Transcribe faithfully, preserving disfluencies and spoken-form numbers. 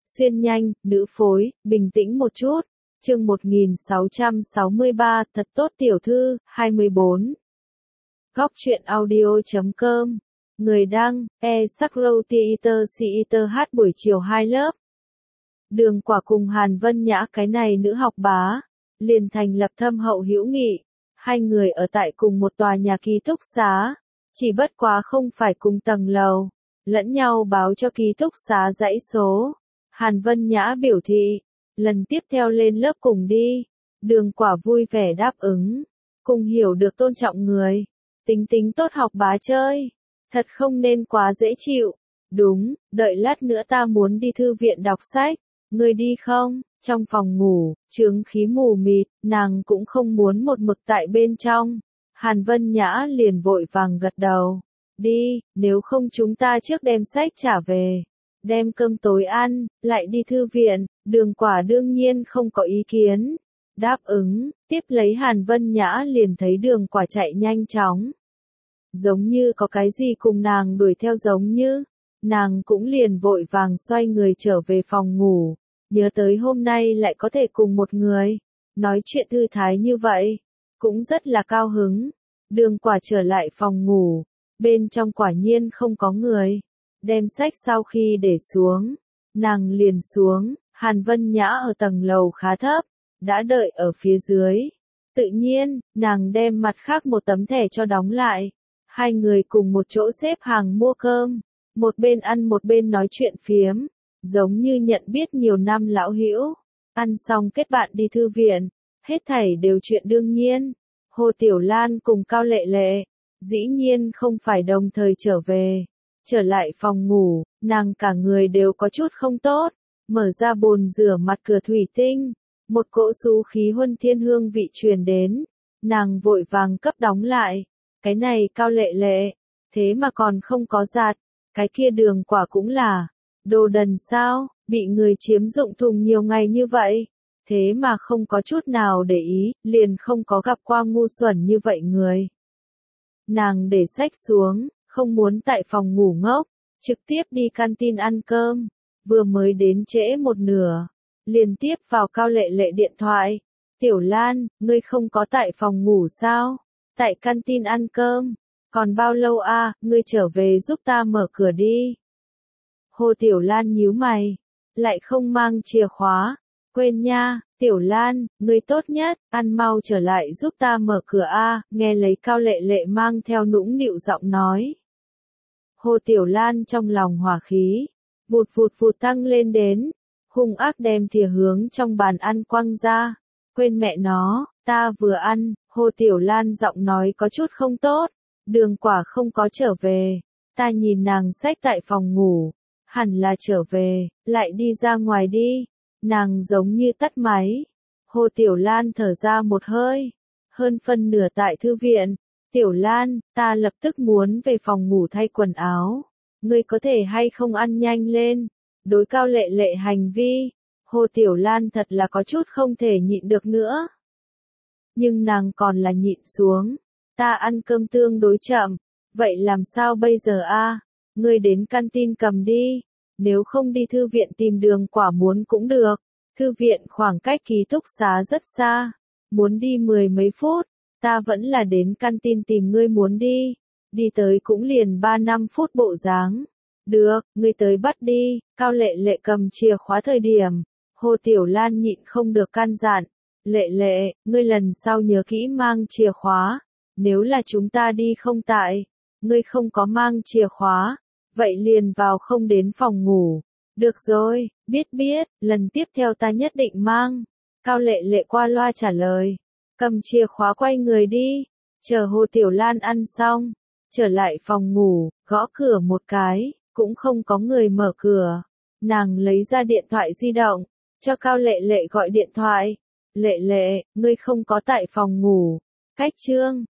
Xuyên nhanh, nữ phối, bình tĩnh một chút. Chương một nghìn sáu trăm sáu mươi ba, thật tốt tiểu thư, hai mươi bốn. Góc truyện audio chấm com. Người đăng, e Sakrow Theater Theater hát buổi chiều hai lớp. Đường Quả cùng Hàn Vân Nhã cái này nữ học bá, liền thành lập thâm hậu hữu nghị. Hai người ở tại cùng một tòa nhà ký túc xá, chỉ bất quá không phải cùng tầng lầu, lẫn nhau báo cho ký túc xá dãy số. Hàn Vân Nhã biểu thị, lần tiếp theo lên lớp cùng đi. Đường Quả vui vẻ đáp ứng, cùng hiểu được tôn trọng người, tính tính tốt học bá chơi, thật không nên quá dễ chịu. Đúng, đợi lát nữa ta muốn đi thư viện đọc sách, ngươi đi không? Trong phòng ngủ, chướng khí mù mịt, nàng cũng không muốn một mực tại bên trong. Hàn Vân Nhã liền vội vàng gật đầu. Đi, nếu không chúng ta trước đem sách trả về, đem cơm tối ăn, lại đi thư viện. Đường Quả đương nhiên không có ý kiến, đáp ứng. Tiếp lấy Hàn Vân Nhã liền thấy Đường Quả chạy nhanh chóng, giống như có cái gì cùng nàng đuổi theo giống như. Nàng cũng liền vội vàng xoay người trở về phòng ngủ, nhớ tới hôm nay lại có thể cùng một người nói chuyện thư thái như vậy, cũng rất là cao hứng. Đường Quả trở lại phòng ngủ, bên trong quả nhiên không có người. Đem sách sau khi để xuống, nàng liền xuống. Hàn Vân Nhã ở tầng lầu khá thấp, đã đợi ở phía dưới. Tự nhiên, nàng đem mặt khác một tấm thẻ cho đóng lại. Hai người cùng một chỗ xếp hàng mua cơm, một bên ăn một bên nói chuyện phiếm, giống như nhận biết nhiều năm lão hữu. Ăn xong kết bạn đi thư viện, hết thảy đều chuyện đương nhiên. Hồ Tiểu Lan cùng Cao Lệ Lệ, dĩ nhiên không phải đồng thời trở về. Trở lại phòng ngủ, nàng cả người đều có chút không tốt, mở ra bồn rửa mặt cửa thủy tinh, một cỗ xú khí huân thiên hương vị truyền đến, nàng vội vàng cấp đóng lại. Cái này Cao Lệ Lệ, thế mà còn không có giặt, cái kia Đường Quả cũng là, đồ đần sao, bị người chiếm dụng thùng nhiều ngày như vậy, thế mà không có chút nào để ý, liền không có gặp qua ngu xuẩn như vậy người. Nàng để sách xuống, không muốn tại phòng ngủ ngốc, trực tiếp đi canteen ăn cơm, vừa mới đến trễ một nửa, liền tiếp vào Cao Lệ Lệ điện thoại. Tiểu Lan, ngươi không có tại phòng ngủ sao? Tại canteen ăn cơm, còn bao lâu a? À, ngươi trở về giúp ta mở cửa đi. Hồ Tiểu Lan nhíu mày, lại không mang chìa khóa, quên nha. Tiểu Lan, ngươi tốt nhất, ăn mau trở lại giúp ta mở cửa a. À, nghe lấy Cao Lệ Lệ mang theo nũng nịu giọng nói. Hồ Tiểu Lan trong lòng hỏa khí, vụt vụt vụt tăng lên đến, hung ác đem thìa hướng trong bàn ăn quăng ra. Quên mẹ nó, ta vừa ăn. Hồ Tiểu Lan giọng nói có chút không tốt. Đường Quả không có trở về, ta nhìn nàng xách tại phòng ngủ, hẳn là trở về, lại đi ra ngoài đi. Nàng giống như tắt máy. Hồ Tiểu Lan thở ra một hơi, hơn phân nửa tại thư viện. Tiểu Lan, ta lập tức muốn về phòng ngủ thay quần áo, ngươi có thể hay không ăn nhanh lên. Đối Cao Lệ Lệ hành vi, Hồ Tiểu Lan thật là có chút không thể nhịn được nữa. Nhưng nàng còn là nhịn xuống. Ta ăn cơm tương đối chậm, vậy làm sao bây giờ a? À? Ngươi đến canteen cầm đi, nếu không đi thư viện tìm Đường Quả muốn cũng được. Thư viện khoảng cách ký túc xá rất xa, muốn đi mười mấy phút, ta vẫn là đến canteen tìm ngươi muốn đi, đi tới cũng liền ba năm phút bộ dáng. Được, ngươi tới bắt đi. Cao Lệ Lệ cầm chìa khóa thời điểm, Hồ Tiểu Lan nhịn không được can dặn. Lệ Lệ, ngươi lần sau nhớ kỹ mang chìa khóa, nếu là chúng ta đi không tại, ngươi không có mang chìa khóa, vậy liền vào không đến phòng ngủ. Được rồi, biết biết, lần tiếp theo ta nhất định mang. Cao Lệ Lệ qua loa trả lời, cầm chìa khóa quay người đi. Chờ Hồ Tiểu Lan ăn xong, trở lại phòng ngủ, gõ cửa một cái, cũng không có người mở cửa. Nàng lấy ra điện thoại di động, cho Cao Lệ Lệ gọi điện thoại. Lệ Lệ, ngươi không có tại phòng ngủ, cách chương.